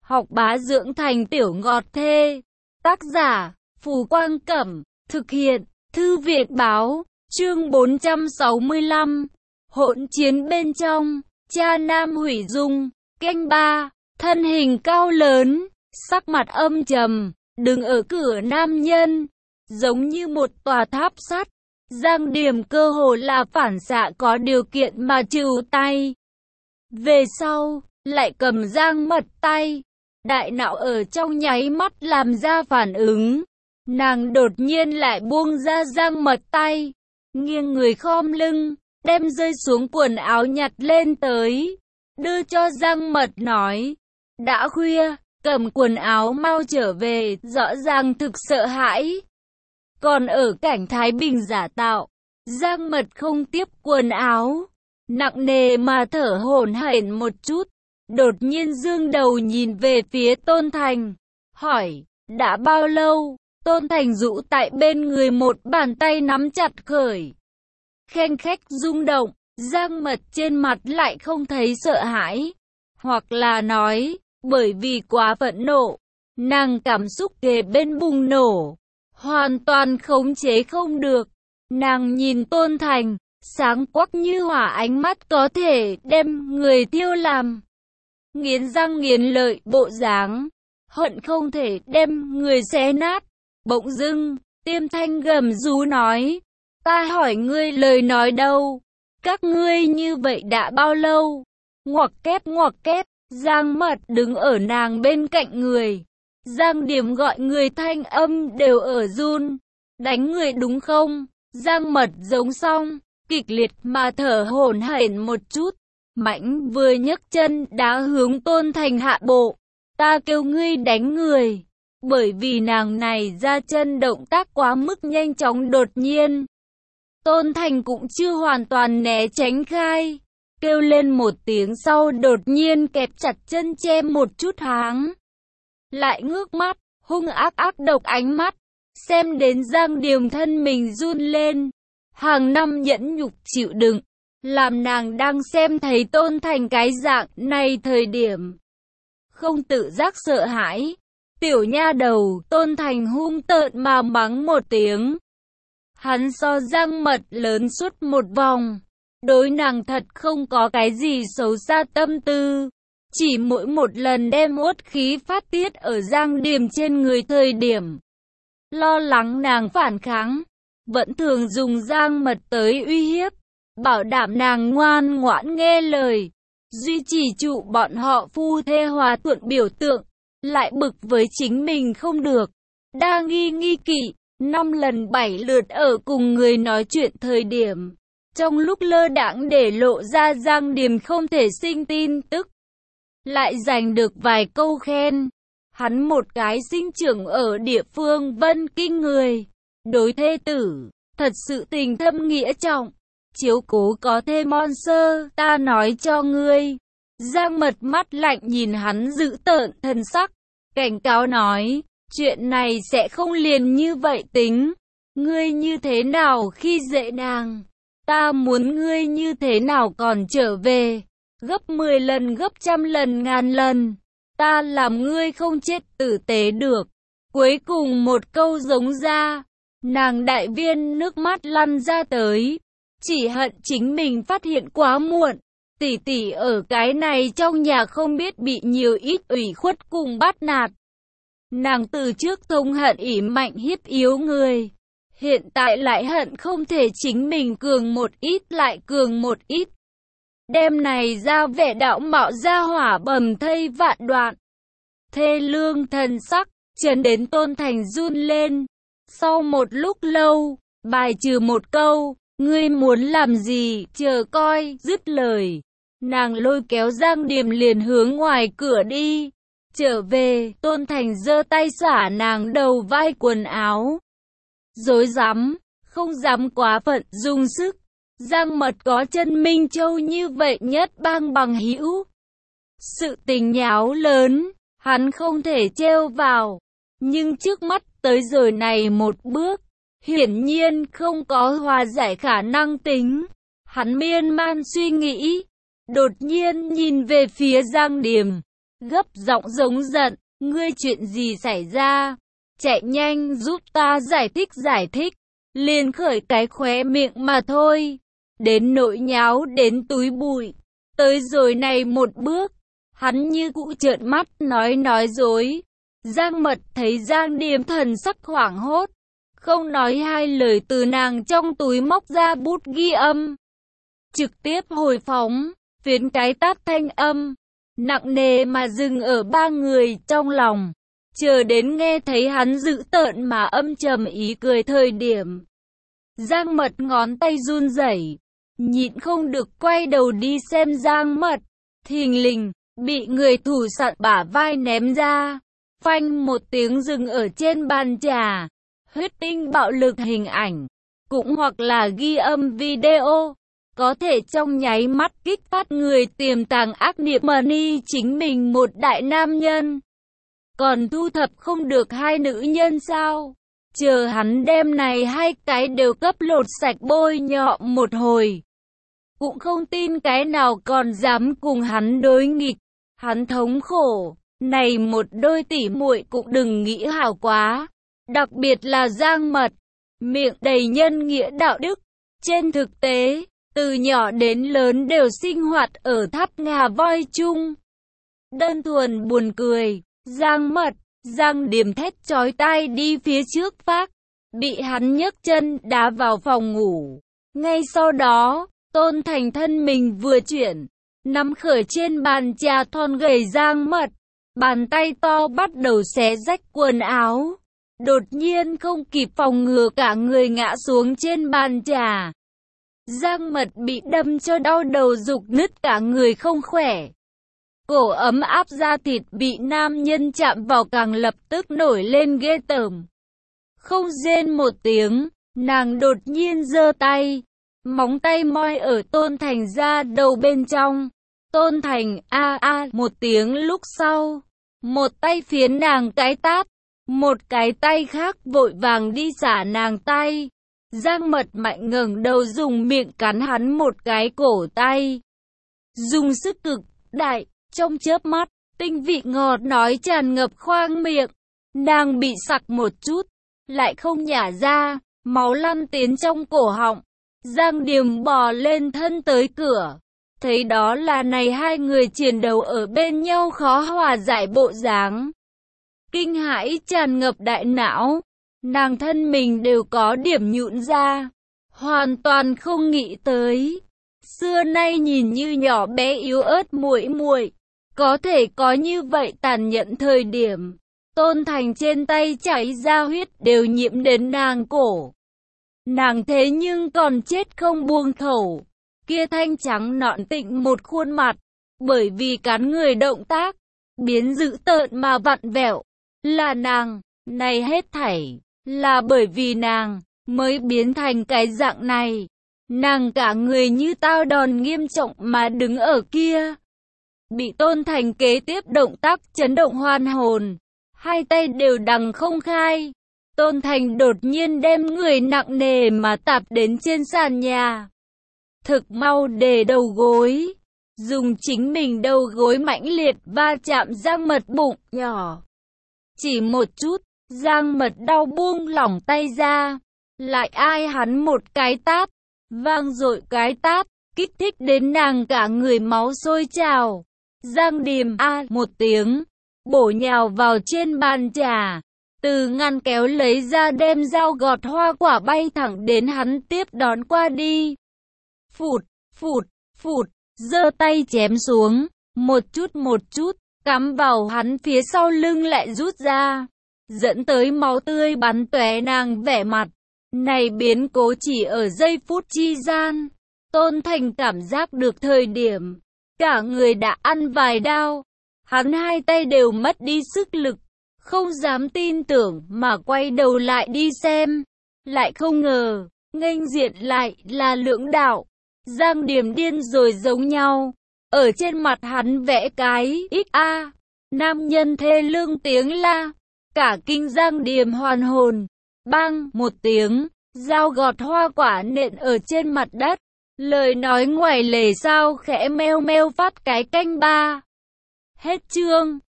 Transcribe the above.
học bá dưỡng thành tiểu ngọt thê. Tác giả, Phù Quang Cẩm, thực hiện, Thư viện Báo, chương 465, hỗn chiến bên trong, cha nam hủy dung, canh 3, thân hình cao lớn, sắc mặt âm trầm, đứng ở cửa nam nhân, giống như một tòa tháp sắt. Giang Điểm cơ hồ là phản xạ có điều kiện mà trừ tay. Về sau, lại cầm Giang Mật tay. Đại não ở trong nháy mắt làm ra phản ứng. Nàng đột nhiên lại buông ra Giang Mật tay. Nghiêng người khom lưng, đem rơi xuống quần áo nhặt lên tới. Đưa cho Giang Mật nói. Đã khuya, cầm quần áo mau trở về, rõ ràng thực sợ hãi. Còn ở cảnh Thái Bình giả tạo, Giang Mật không tiếp quần áo, nặng nề mà thở hổn hển một chút, đột nhiên dương đầu nhìn về phía Tôn Thành, hỏi, đã bao lâu? Tôn Thành rũ tại bên người, một bàn tay nắm chặt khởi. Khen khách rung động, Giang Mật trên mặt lại không thấy sợ hãi, hoặc là nói, bởi vì quá phẫn nộ, nàng cảm xúc kề bên bùng nổ. Hoàn toàn khống chế không được. Nàng nhìn Tôn Thành, sáng quắc như hỏa, ánh mắt có thể đem người tiêu làm. Nghiến răng nghiến lợi bộ dáng, hận không thể đem người xé nát. Bỗng dưng, Tiêm Thanh gầm rú nói, ta hỏi ngươi lời nói đâu? Các ngươi như vậy đã bao lâu? Ngoặc kép, Giang Mật đứng ở nàng bên cạnh người. Giang Điểm gọi người thanh âm đều ở run. Đánh người đúng không? Giang Mật giống xong, kịch liệt mà thở hổn hển một chút. Mãnh vừa nhấc chân đá hướng Tôn Thành hạ bộ. Ta kêu ngươi đánh người. Bởi vì nàng này ra chân động tác quá mức nhanh chóng đột nhiên. Tôn Thành cũng chưa hoàn toàn né tránh khai. Kêu lên một tiếng sau đột nhiên kẹp chặt chân che một chút háng. Lại ngước mắt, hung ác độc ánh mắt, xem đến Giang Điểm thân mình run lên. Hàng năm nhẫn nhục chịu đựng, làm nàng đang xem thấy Tôn Thành cái dạng này thời điểm. Không tự giác sợ hãi. Tiểu nha đầu, Tôn Thành hung tợn mà mắng một tiếng. Hắn so Giang Mật lớn suốt một vòng. Đối nàng thật không có cái gì xấu xa tâm tư. Chỉ mỗi một lần đem uất khí phát tiết ở Giang Điểm trên người thời điểm lo lắng nàng phản kháng, vẫn thường dùng Giang Mật tới uy hiếp, bảo đảm nàng ngoan ngoãn nghe lời, duy trì trụ bọn họ phu thê hòa thuận biểu tượng, lại bực với chính mình không được. Đa nghi kỵ, 5 lần 7 lượt ở cùng người nói chuyện thời điểm, trong lúc lơ đãng để lộ ra Giang Điểm không thể sinh tin tức. Lại giành được vài câu khen. Hắn một cái sinh trưởng ở địa phương Vân Kinh người. Đối thê tử, thật sự tình thâm nghĩa trọng. Chiếu cố có thêm mon sơ, ta nói cho ngươi. Giang Mật mắt lạnh nhìn hắn dữ tợn thân sắc. Cảnh cáo nói, chuyện này sẽ không liền như vậy tính. Ngươi như thế nào khi dễ nàng? Ta muốn ngươi như thế nào còn trở về? Gấp 10 lần, gấp 100 lần, ngàn lần. Ta làm ngươi không chết tử tế được. Cuối cùng một câu giống ra. Nàng đại viên nước mắt lăn ra tới. Chỉ hận chính mình phát hiện quá muộn. Tỷ tỷ ở cái này trong nhà không biết bị nhiều ít ủy khuất cùng bắt nạt. Nàng từ trước thông hận ỷ mạnh hiếp yếu người. Hiện tại lại hận không thể chính mình cường một ít lại cường một ít. Đêm này ra vẻ đạo mạo ra hỏa bầm thây vạn đoạn. Thê lương thần sắc, chấn đến Tôn Thành run lên. Sau một lúc lâu, bài trừ một câu, ngươi muốn làm gì, chờ coi, dứt lời. Nàng lôi kéo Giang Điểm liền hướng ngoài cửa đi. Trở về, Tôn Thành giơ tay xả nàng đầu vai quần áo. Dối rắm, không dám quá phận dùng sức. Giang Mật có chân Minh Châu như vậy nhất bang bằng hữu. Sự tình nháo lớn, hắn không thể trêu vào. Nhưng trước mắt tới rồi này một bước, hiển nhiên không có hòa giải khả năng tính. Hắn miên man suy nghĩ, đột nhiên nhìn về phía Giang Điểm. gấp giọng giống giận, ngươi chuyện gì xảy ra? Chạy nhanh giúp ta giải thích, liền khởi cái khóe miệng mà thôi. Đến nỗi nháo đến túi bụi, tới rồi này một bước, hắn như cũ trợn mắt nói dối. Giang Mật thấy Giang Điềm thần sắc hoảng hốt, không nói hai lời từ nàng trong túi móc ra bút ghi âm. Trực tiếp hồi phóng, phiến cái tát thanh âm, nặng nề mà dừng ở ba người trong lòng. Chờ đến nghe thấy hắn dữ tợn mà âm trầm ý cười thời điểm. Giang Mật ngón tay run rẩy, nhịn không được quay đầu đi xem Giang Mật. Thình lình, bị người thủ sẵn bả vai ném ra. Phanh một tiếng dừng ở trên bàn trà. Huyết tinh bạo lực hình ảnh, cũng hoặc là ghi âm video, có thể trong nháy mắt kích phát người tiềm tàng ác niệm mani chính mình một đại nam nhân. Còn thu thập không được hai nữ nhân sao? Chờ hắn đem này hai cái đều cấp lột sạch bôi nhọ một hồi. Cũng không tin cái nào còn dám cùng hắn đối nghịch. Hắn thống khổ, này một đôi tỷ muội cũng đừng nghĩ hảo quá. Đặc biệt là Giang Mật, miệng đầy nhân nghĩa đạo đức. Trên thực tế, từ nhỏ đến lớn đều sinh hoạt ở tháp ngà voi chung. Đơn thuần buồn cười, Giang Mật, Giang Điềm thét chói tai đi phía trước phát, bị hắn nhấc chân đá vào phòng ngủ. Ngay sau đó, Tôn Thành thân mình vừa chuyển, nắm khởi trên bàn trà thon gầy Giang Mật, bàn tay to bắt đầu xé rách quần áo. Đột nhiên không kịp phòng ngừa cả người ngã xuống trên bàn trà. Giang Mật bị đâm cho đau đầu rục nứt cả người không khỏe. Cổ ấm áp da thịt bị nam nhân chạm vào càng lập tức nổi lên ghê tởm. Không rên một tiếng, nàng đột nhiên giơ tay, móng tay moi ở Tôn Thành da đầu bên trong. Tôn Thành một tiếng lúc sau, một tay phiến nàng cái tát, một cái tay khác vội vàng đi xả nàng tay. Giang Mật mạnh ngẩng đầu dùng miệng cắn hắn một cái cổ tay. Dùng sức cực đại, trong chớp mắt, tinh vị ngọt nói tràn ngập khoang miệng. Nàng bị sặc một chút, lại không nhả ra, máu lăn tiến trong cổ họng. Giang Điềm bò lên thân tới cửa. Thấy đó là này hai người chiến đấu ở bên nhau khó hòa giải bộ dáng. Kinh hãi tràn ngập đại não. Nàng thân mình đều có điểm nhũn ra. Hoàn toàn không nghĩ tới. Xưa nay nhìn như nhỏ bé yếu ớt muội muội, có thể có như vậy tàn nhẫn thời điểm. Tôn Thành trên tay chảy ra huyết đều nhiễm đến nàng cổ. Nàng thế nhưng còn chết không buông khẩu. Kia thanh trắng nõn tịnh một khuôn mặt, bởi vì cắn người động tác, biến dữ tợn mà vặn vẹo. Là nàng, này hết thảy, là bởi vì nàng, mới biến thành cái dạng này. Nàng cả người như tao đòn nghiêm trọng mà đứng ở kia. Bị Tôn Thành kế tiếp động tác chấn động hoàn hồn, hai tay đều đằng không khai. Tôn Thành đột nhiên đem người nặng nề mà tạp đến trên sàn nhà. Thực mau để đầu gối, dùng chính mình đầu gối mãnh liệt va chạm Giang Mật bụng nhỏ. Chỉ một chút, Giang Mật đau buông lỏng tay ra, lại ai hắn một cái tát, vang dội cái tát, kích thích đến nàng cả người máu sôi trào. Giang Điềm một tiếng, bổ nhào vào trên bàn trà, từ ngăn kéo lấy ra đem dao gọt hoa quả bay thẳng đến hắn tiếp đón qua đi. Phụt, giơ tay chém xuống, một chút, cắm vào hắn phía sau lưng lại rút ra, dẫn tới máu tươi bắn tóe nàng vẻ mặt. Này biến cố chỉ ở giây phút chi gian. Tôn Thành cảm giác được thời điểm, cả người đã ăn vài đao. Hắn hai tay đều mất đi sức lực, không dám tin tưởng mà quay đầu lại đi xem. Lại không ngờ, nghênh diện lại là Lưỡng Đạo. Giang Điềm điên rồi giống nhau, ở trên mặt hắn vẽ cái XA. Nam nhân thê lương tiếng la, cả kinh Giang Điềm hoàn hồn. Bang một tiếng, dao gọt hoa quả nện ở trên mặt đất. Lời nói ngoài lề sao khẽ meo meo phát cái canh ba. Hết chương.